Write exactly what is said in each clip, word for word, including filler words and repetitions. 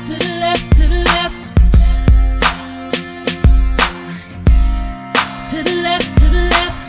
to the left, to the left, to the left, to the left,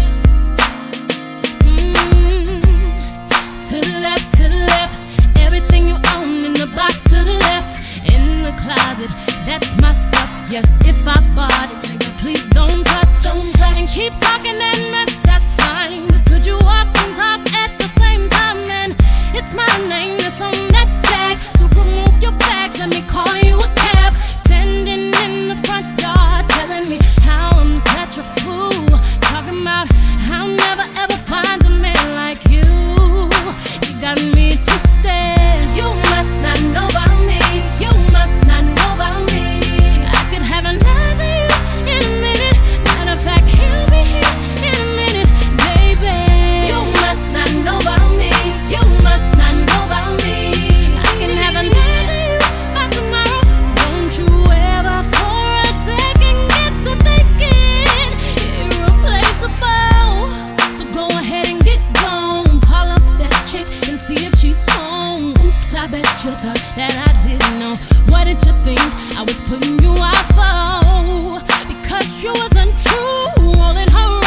mm, to the left, to the left. Everything you own in the box to the left, in the closet, that's my stuff. Yes, if I bought it, nigga, please don't touch, don't touch. And keep talking and mess, that's fine. But could you walk and talk at the same time? And it's my name that's on that tag. To remove your bags, let me call you a cab. Standing in the front yard, telling me how I'm such a fool. Talking about how I'll never ever find a man like you. You got me twisted. You must not know about me. You must not know about me. I could have another you in a minute. Matter of fact, he'll be here in a minute, baby. You must not know about me. You must not know about me. I can have another you by tomorrow. So don't you ever for a second get to thinking irreplaceable. So go ahead and get gone. Call up that chick and see if she's home. Oops, I bet you thought that I didn't know. What did you think I was putting you out for? Because you wasn't true, all in her